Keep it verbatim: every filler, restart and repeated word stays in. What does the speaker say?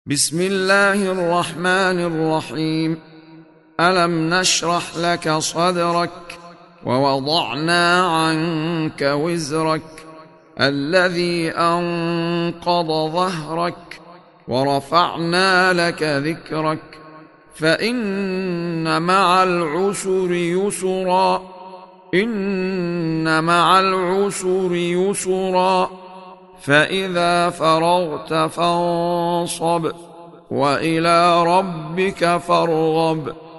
بسم الله الرحمن الرحيم. ألم نشرح لك صدرك ووضعنا عنك وزرك الذي أنقض ظهرك ورفعنا لك ذكرك فإن مع العسر يسرا إن مع العسر يسرا فإذا فرغت فانصب وإلى ربك فارغب.